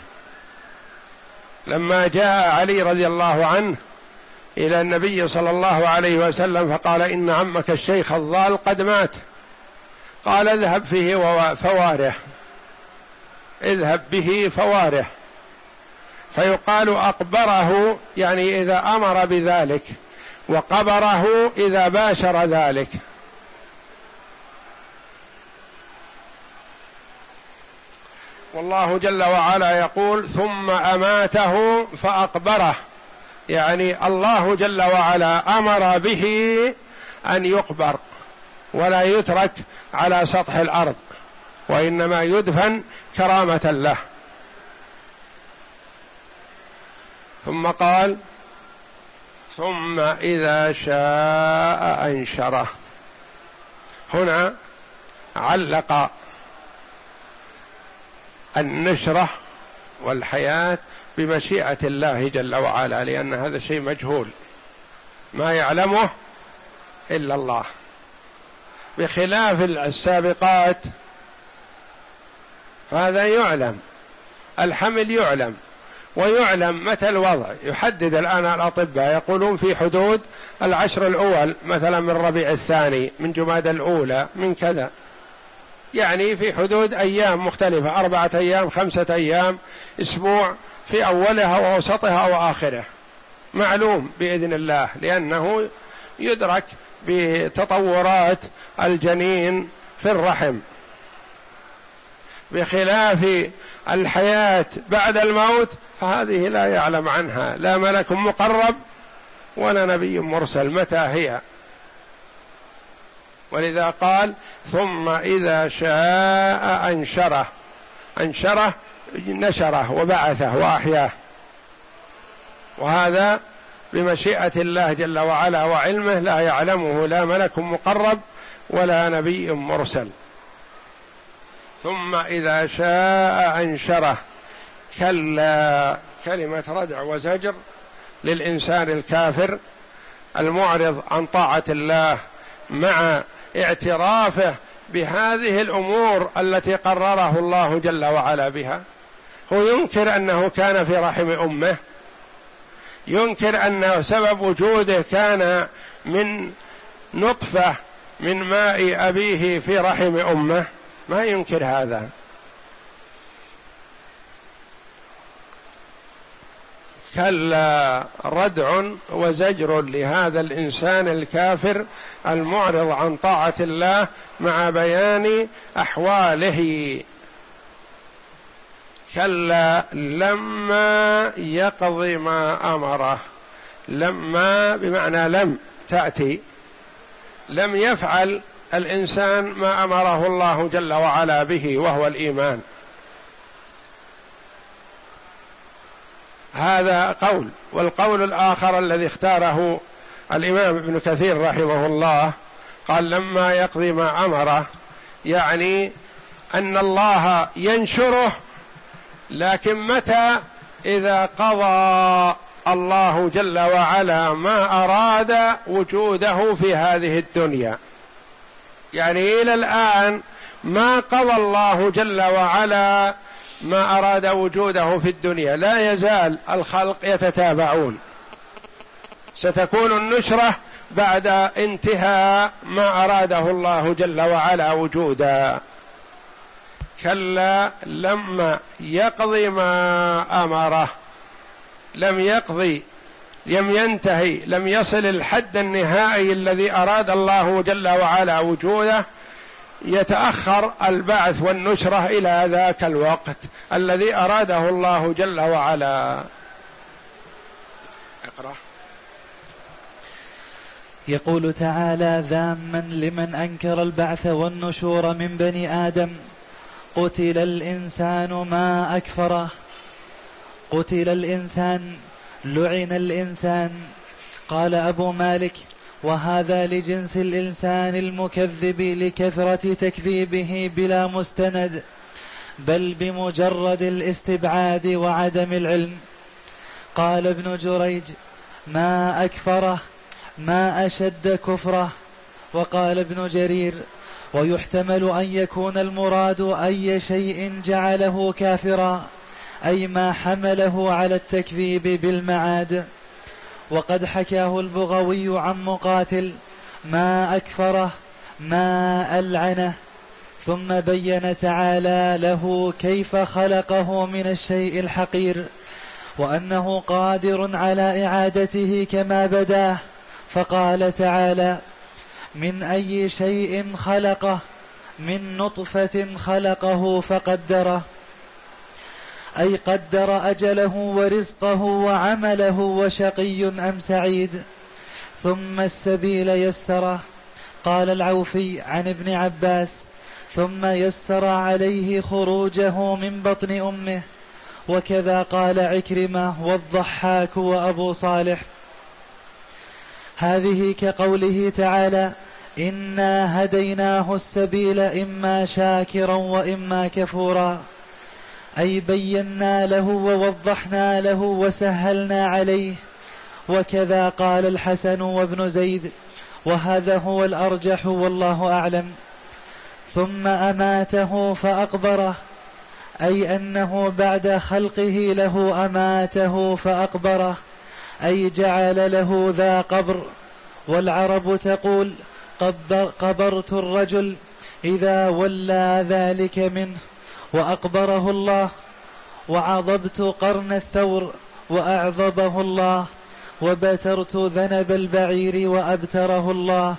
لما جاء علي رضي الله عنه إلى النبي صلى الله عليه وسلم فقال: إن عمك الشيخ الضال قد مات. قال: اذهب فيه فواره، اذهب به فواره. فيقال أقبره يعني إذا أمر بذلك، وقبره إذا باشر ذلك. والله جل وعلا يقول: ثم أماته فأقبره، يعني الله جل وعلا أمر به أن يقبر ولا يترك على سطح الأرض، وإنما يدفن كرامة له. ثم قال: ثم إذا شاء أنشره. هنا علق النشرة والحياة بمشيئة الله جل وعلا، لأن هذا شيء مجهول ما يعلمه إلا الله، بخلاف السابقات فهذا يعلم. الحمل يعلم، ويعلم متى الوضع، يحدد الآن الأطباء يقولون في حدود العشر الأول مثلا من ربيع الثاني، من جماد الأولى، من كذا، يعني في حدود أيام مختلفة، أربعة أيام، خمسة أيام، أسبوع، في أولها ووسطها وآخره، معلوم بإذن الله، لأنه يدرك بتطورات الجنين في الرحم، بخلاف الحياة بعد الموت فهذه لا يعلم عنها لا ملك مقرب ولا نبي مرسل متى هي. ولذا قال: ثم إذا شاء أنشره. أنشره نشره وبعثه وأحياه، وهذا بمشيئة الله جل وعلا وعلمه، لا يعلمه لا ملك مقرب ولا نبي مرسل. ثم إذا شاء أنشره. كلا، كلمة ردع وزجر للإنسان الكافر المعرض عن طاعة الله، مع اعترافه بهذه الأمور التي قرره الله جل وعلا بها؟ هو ينكر أنه كان في رحم أمه، ينكر أن سبب وجوده كان من نطفة من ماء أبيه في رحم أمه، ما ينكر هذا. كلا ردع وزجر لهذا الإنسان الكافر المعرض عن طاعة الله مع بيان أحواله. كلا لما يقض ما أمره، لما بمعنى لم تأتي، لم يفعل الإنسان ما أمره الله جل وعلا به وهو الإيمان. هذا قول. والقول الآخر الذي اختاره الإمام ابن كثير رحمه الله قال لما يقضي ما أمره، يعني أن الله ينشره، لكن متى؟ إذا قضى الله جل وعلا ما أراد وجوده في هذه الدنيا. يعني إلى الآن ما قضى الله جل وعلا ما أراد وجوده في الدنيا، لا يزال الخلق يتتابعون، ستكون النشرة بعد انتهاء ما أراده الله جل وعلا وجودا. كلا لما يقضي ما أمره، لم يقضي، لم ينتهي، لم يصل الحد النهائي الذي أراد الله جل وعلا وجوده، يتأخر البعث والنشرة إلى ذاك الوقت الذي أراده الله جل وعلا. اقرأ. يقول تعالى ذاما لمن أنكر البعث والنشور من بني آدم: قتل الإنسان ما أكفره. قتل الإنسان، لعن الإنسان. قال أبو مالك: وهذا لجنس الإنسان المكذب لكثرة تكذيبه بلا مستند، بل بمجرد الاستبعاد وعدم العلم. قال ابن جريج: ما أكفره، ما أشد كفره. وقال ابن جرير: ويحتمل أن يكون المراد أي شيء جعله كافرا، أي ما حمله على التكذيب بالمعاد. وقد حكاه البغوي عن مقاتل: ما أكفره، ما ألعنه. ثم بين تعالى له كيف خلقه من الشيء الحقير، وأنه قادر على إعادته كما بداه، فقال تعالى: من أي شيء خلقه، من نطفة خلقه فقدره، أي قدر أجله ورزقه وعمله وشقي أم سعيد. ثم السبيل يسره. قال العوفي عن ابن عباس: ثم يسر عليه خروجه من بطن أمه. وكذا قال عكرمة والضحاك وأبو صالح. هذه كقوله تعالى: إنا هديناه السبيل إما شاكرا وإما كفورا، أي بينا له ووضحنا له وسهلنا عليه. وكذا قال الحسن وابن زيد، وهذا هو الأرجح والله أعلم. ثم أماته فأقبره، أي أنه بعد خلقه له أماته فأقبره، أي جعل له ذا قبر. والعرب تقول: قبر قبرت الرجل إذا ولى ذلك منه، وأقبره الله. وعضبت قرن الثور وأعضبه الله، وبترت ذنب البعير وأبتره الله.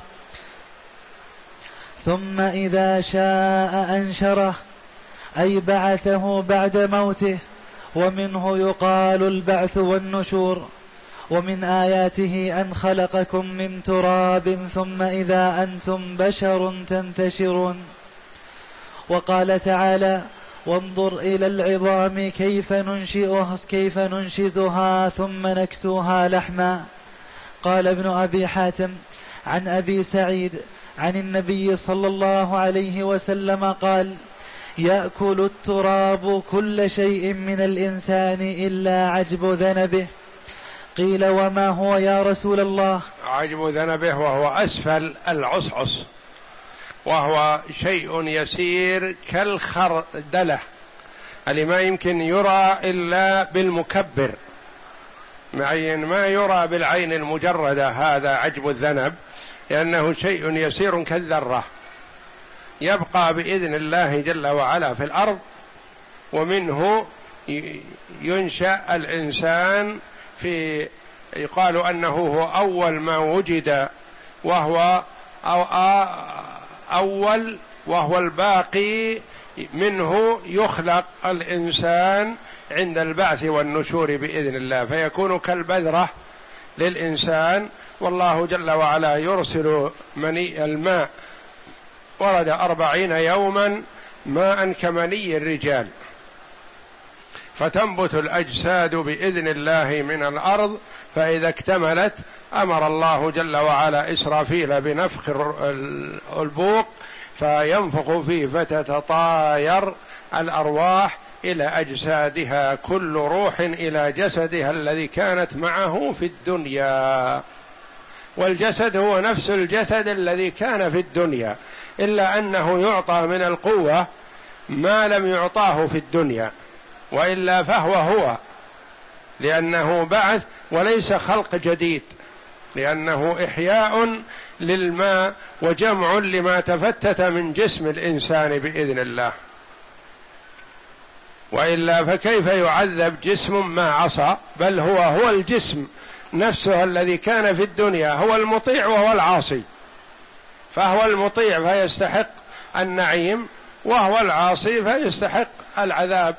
ثم إذا شاء أنشره، أي بعثه بعد موته. ومنه يقال البعث والنشور. ومن آياته أن خلقكم من تراب ثم إذا أنتم بشر تنتشرون. وقال تعالى: وانظر إلى العظام كيف ننشئها, كيف ننشزها ثم نكسوها لحما. قال ابن أبي حاتم عن أبي سعيد عن النبي صلى الله عليه وسلم قال: يأكل التراب كل شيء من الإنسان إلا عجب ذنبه. قيل: وما هو يا رسول الله؟ عجب ذنبه وهو أسفل العصعص. وهو شيء يسير كالخردلة اللي ما يمكن يرى إلا بالمكبر، معين ما يرى بالعين المجردة، هذا عجب الذنب، لأنه شيء يسير كالذرة يبقى بإذن الله جل وعلا في الأرض، ومنه ينشأ الإنسان في، يقال أنه هو أول ما وجد وهو أو أول وهو الباقي، منه يخلق الإنسان عند البعث والنشور بإذن الله، فيكون كالبذرة للإنسان. والله جل وعلا يرسل مني الماء، ورد أربعين يوما ماء كمني الرجال، فتنبت الأجساد بإذن الله من الأرض، فإذا اكتملت أمر الله جل وعلا إسرافيل بنفخ البوق فينفخ فيه فتتطاير الأرواح إلى أجسادها، كل روح إلى جسدها الذي كانت معه في الدنيا. والجسد هو نفس الجسد الذي كان في الدنيا، إلا أنه يعطى من القوة ما لم يعطاه في الدنيا، وإلا فهو هو، لأنه بعث وليس خلق جديد، لأنه إحياء للماء وجمع لما تفتت من جسم الإنسان بإذن الله، وإلا فكيف يعذب جسم ما عصى؟ بل هو هو الجسم نفسه الذي كان في الدنيا، هو المطيع وهو العاصي، فهو المطيع فيستحق النعيم، وهو العاصي فيستحق العذاب.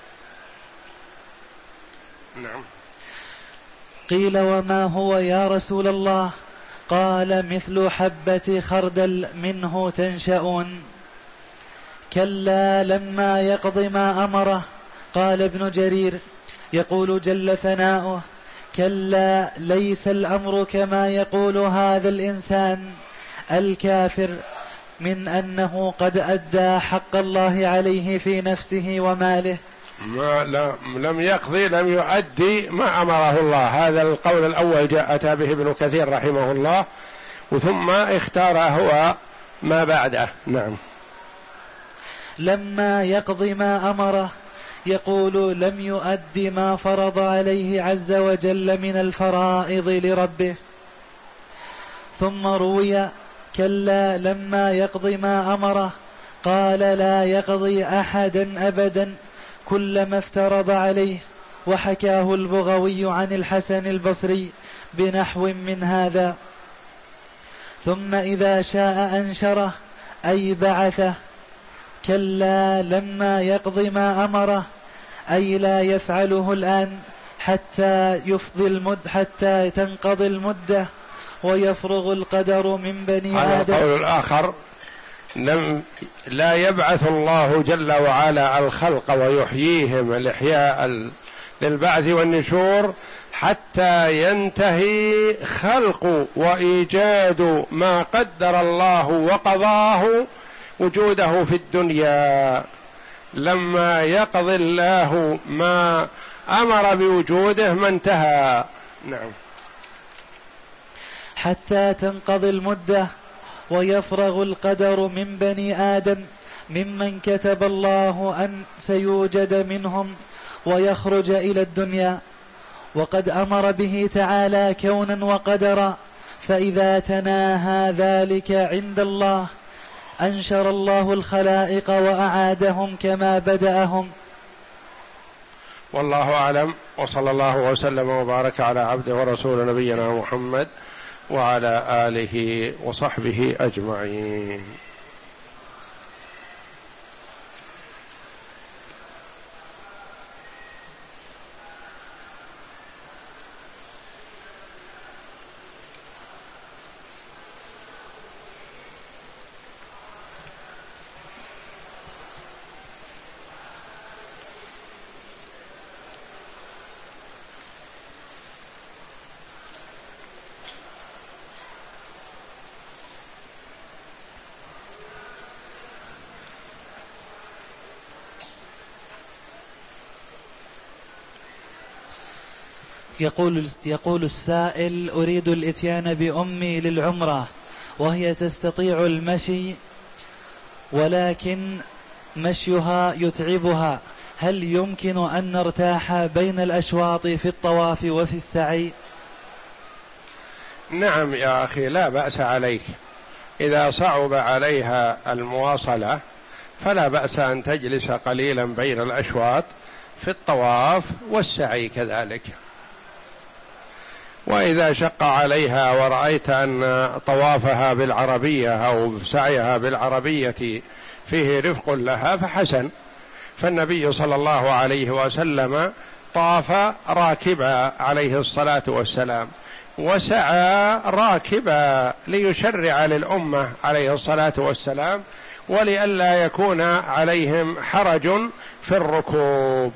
نعم. قيل وما هو يا رسول الله؟ قال مثل حبة خردل منه تنشأون. كلا لما يقض ما أمره. قال ابن جرير يقول جل ثناؤه: كلا ليس الأمر كما يقول هذا الإنسان الكافر من أنه قد أدى حق الله عليه في نفسه وماله. ما لم يقضي، لم يؤدي ما أمره الله. هذا القول الأول جاء أتى به ابن كثير رحمه الله، وثم اختار هو ما بعده. نعم. لما يقضي ما أمره يقول لم يؤدي ما فرض عليه عز وجل من الفرائض لربه. ثم روي: كلا لما يقضي ما أمره قال لا يقضي أحدا أبدا كلما افترض عليه. وحكاه البغوي عن الحسن البصري بنحو من هذا. ثم إذا شاء أنشره أي بعثه. كلا لما يقضي ما أمره أي لا يفعله الآن حتى يفضي المد حتى تنقضي المدة ويفرغ القدر من بني آدم. القول الآخر: لم لا يبعث الله جل وعلا الخلق ويحييهم الإحياء للبعث والنشور حتى ينتهي خلق وإيجاد ما قدر الله وقضاه وجوده في الدنيا. لما يقضي الله ما أمر بوجوده ما انتهى. نعم. حتى تنقضي المدة ويفرغ القدر من بني آدم ممن كتب الله أن سيوجد منهم ويخرج إلى الدنيا. وقد أمر به تعالى كونا وقدرا، فإذا تناهى ذلك عند الله أنشر الله الخلائق وأعادهم كما بدأهم. والله أعلم، وصلى الله وسلم وبارك على عبده ورسول نبينا محمد وعلى آله وصحبه أجمعين. يقول, يقول السائل: أريد الإتيان بأمي للعمرة وهي تستطيع المشي ولكن مشيها يتعبها، هل يمكن أن نرتاح بين الأشواط في الطواف وفي السعي؟ نعم يا أخي، لا بأس عليك إذا صعب عليها المواصلة فلا بأس أن تجلس قليلا بين الأشواط في الطواف والسعي كذلك. وإذا شق عليها ورأيت أن طوافها بالعربية أو سعيها بالعربية فيه رفق لها فحسن، فالنبي صلى الله عليه وسلم طاف راكبا عليه الصلاة والسلام وسعى راكبا ليشرع للأمة عليه الصلاة والسلام ولئلا يكون عليهم حرج في الركوب.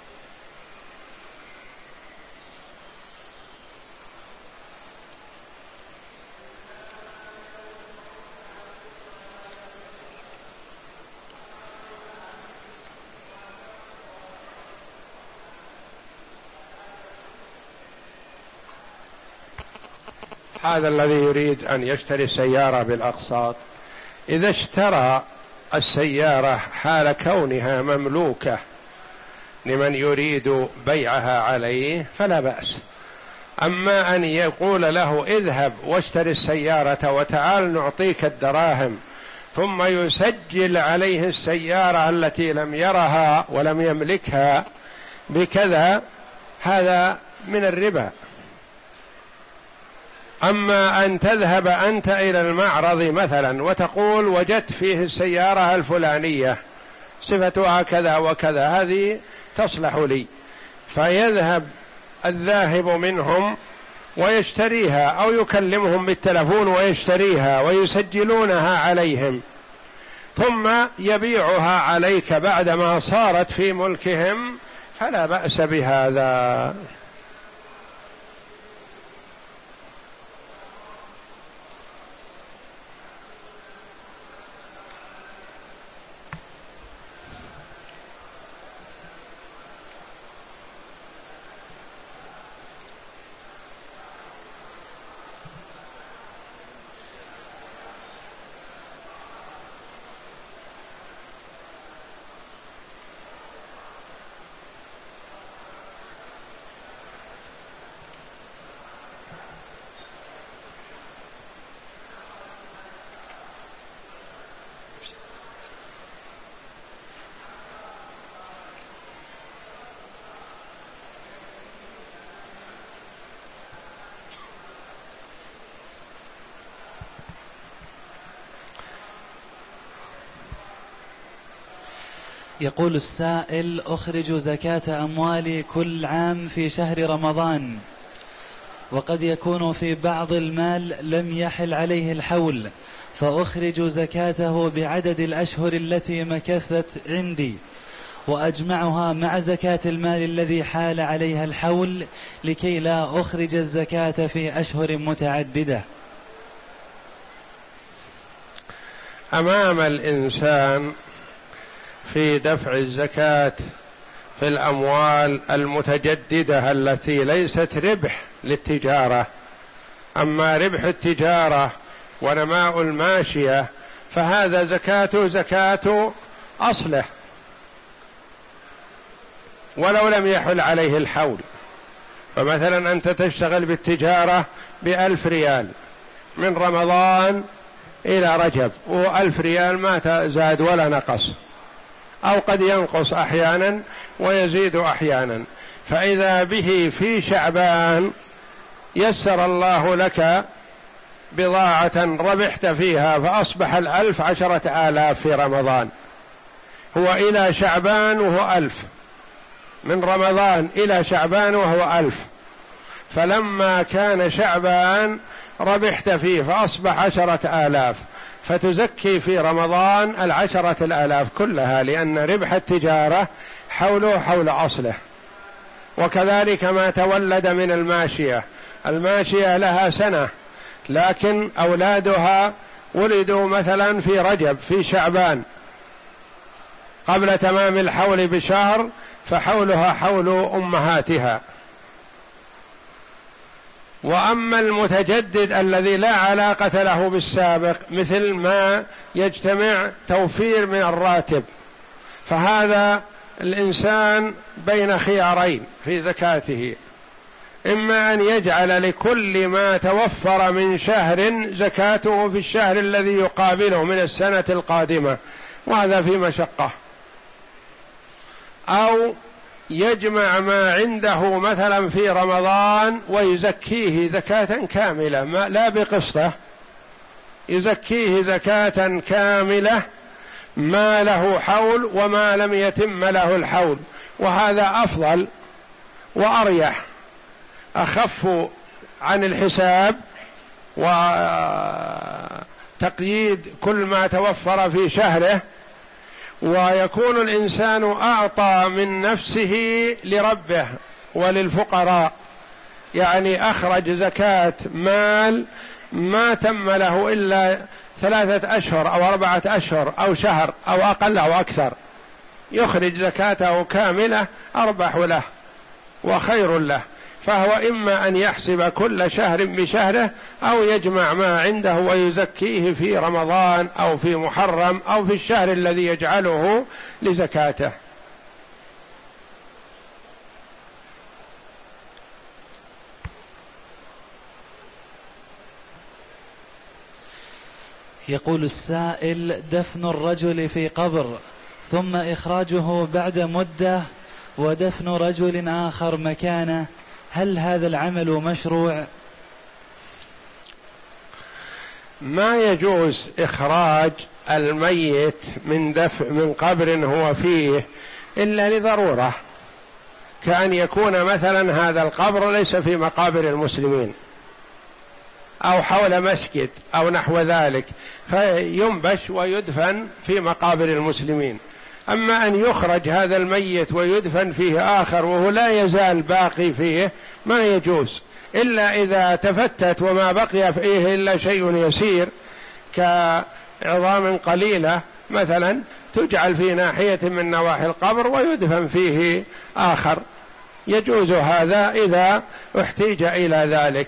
هذا الذي يريد أن يشتري السيارة بالأقساط، إذا اشترى السيارة حال كونها مملوكة لمن يريد بيعها عليه فلا بأس. أما أن يقول له اذهب واشتري السيارة وتعال نعطيك الدراهم ثم يسجل عليه السيارة التي لم يرها ولم يملكها بكذا، هذا من الربا. أما أن تذهب أنت إلى المعرض مثلا وتقول وجدت فيه السيارة الفلانية صفتها كذا وكذا هذه تصلح لي، فيذهب الذاهب منهم ويشتريها أو يكلمهم بالتلفون ويشتريها ويسجلونها عليهم ثم يبيعها عليك بعدما صارت في ملكهم، فلا بأس بهذا. يقول السائل: أخرج زكاة أموالي كل عام في شهر رمضان، وقد يكون في بعض المال لم يحل عليه الحول، فأخرج زكاته بعدد الأشهر التي مكثت عندي وأجمعها مع زكاة المال الذي حال عليها الحول لكي لا أخرج الزكاة في أشهر متعددة. أمام الإنسان في دفع الزكاة في الأموال المتجددة التي ليست ربح للتجارة. أما ربح التجارة ونماء الماشية فهذا زكاة زكاة أصله ولو لم يحل عليه الحول. فمثلا أنت تشتغل بالتجارة بألف ريال من رمضان إلى رجب، وألف ريال ما زاد ولا نقص، أو قد ينقص أحيانا ويزيد أحيانا، فإذا به في شعبان يسر الله لك بضاعة ربحت فيها فأصبح الألف عشرة آلاف في رمضان، هو إلى شعبان وهو ألف، من رمضان إلى شعبان وهو ألف، فلما كان شعبان ربحت فيه فأصبح عشرة آلاف، فتزكي في رمضان العشرة الآلاف كلها، لأن ربح التجارة حوله حول أصله. وكذلك ما تولد من الماشية، الماشية لها سنة لكن أولادها ولدوا مثلا في رجب في شعبان قبل تمام الحول بشهر، فحولها حول أمهاتها. وأما المتجدد الذي لا علاقة له بالسابق مثل ما يجتمع توفير من الراتب، فهذا الإنسان بين خيارين في زكاته: إما أن يجعل لكل ما توفر من شهر زكاته في الشهر الذي يقابله من السنة القادمة، وهذا في مشقة، أو يجمع ما عنده مثلا في رمضان ويزكيه زكاة كاملة، ما لا بقسطة، يزكيه زكاة كاملة ما له حول وما لم يتم له الحول، وهذا أفضل وأريح، أخف عن الحساب وتقييد كل ما توفر في شهره، ويكون الإنسان أعطى من نفسه لربه وللفقراء، يعني أخرج زكاة مال ما تم له إلا ثلاثة أشهر أو أربعة أشهر أو شهر أو أقل أو أكثر، يخرج زكاته كاملة أربح له وخير له. فهو إما أن يحسب كل شهر بشهره، أو يجمع ما عنده ويزكيه في رمضان أو في محرم أو في الشهر الذي يجعله لزكاته. يقول السائل: دفن الرجل في قبر ثم إخراجه بعد مدة ودفن رجل آخر مكانه، هل هذا العمل مشروع؟ ما يجوز إخراج الميت من دفن من قبر هو فيه إلا لضرورة، كأن يكون مثلا هذا القبر ليس في مقابر المسلمين أو حول مسجد أو نحو ذلك، فينبش ويدفن في مقابر المسلمين. أما أن يخرج هذا الميت ويدفن فيه آخر وهو لا يزال باقي فيه ما يجوز، إلا إذا تفتت وما بقي فيه إلا شيء يسير كعظام قليلة مثلا، تجعل في ناحية من نواحي القبر ويدفن فيه آخر، يجوز هذا إذا احتيج إلى ذلك.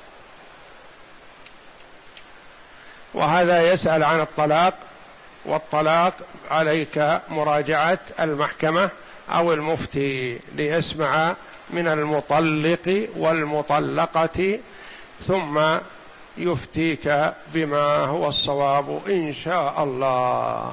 وهذا يسأل عن الطلاق، والطلاق عليك مراجعة المحكمة أو المفتي ليسمع من المطلق والمطلقة ثم يفتيك بما هو الصواب إن شاء الله.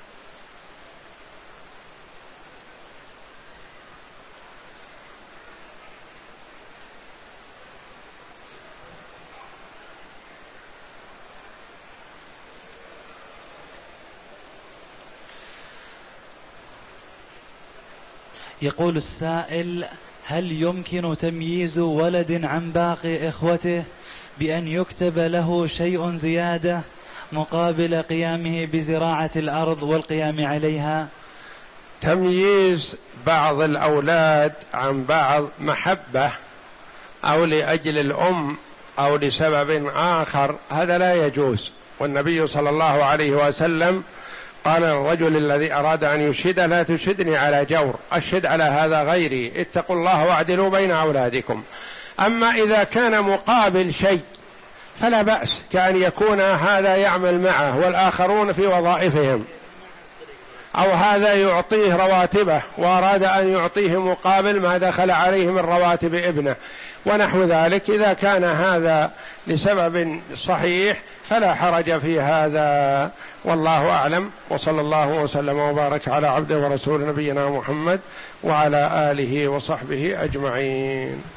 يقول السائل: هل يمكن تمييز ولد عن باقي إخوته بأن يكتب له شيء زيادة مقابل قيامه بزراعة الأرض والقيام عليها؟ تمييز بعض الأولاد عن بعض محبة أو لأجل الأم أو لسبب آخر هذا لا يجوز، والنبي صلى الله عليه وسلم قال الرجل الذي أراد أن يشهد: لا تشهدني على جور، أشهد على هذا غيري، اتقوا الله واعدلوا بين أولادكم. أما إذا كان مقابل شيء فلا بأس، كأن يكون هذا يعمل معه والآخرون في وظائفهم، أو هذا يعطيه رواتبه وأراد أن يعطيه مقابل ما دخل عليه من رواتب ابنه ونحو ذلك، إذا كان هذا لسبب صحيح فلا حرج في هذا، والله أعلم. وصلى الله وسلم وبارك على عبده ورسول نبينا محمد وعلى آله وصحبه أجمعين.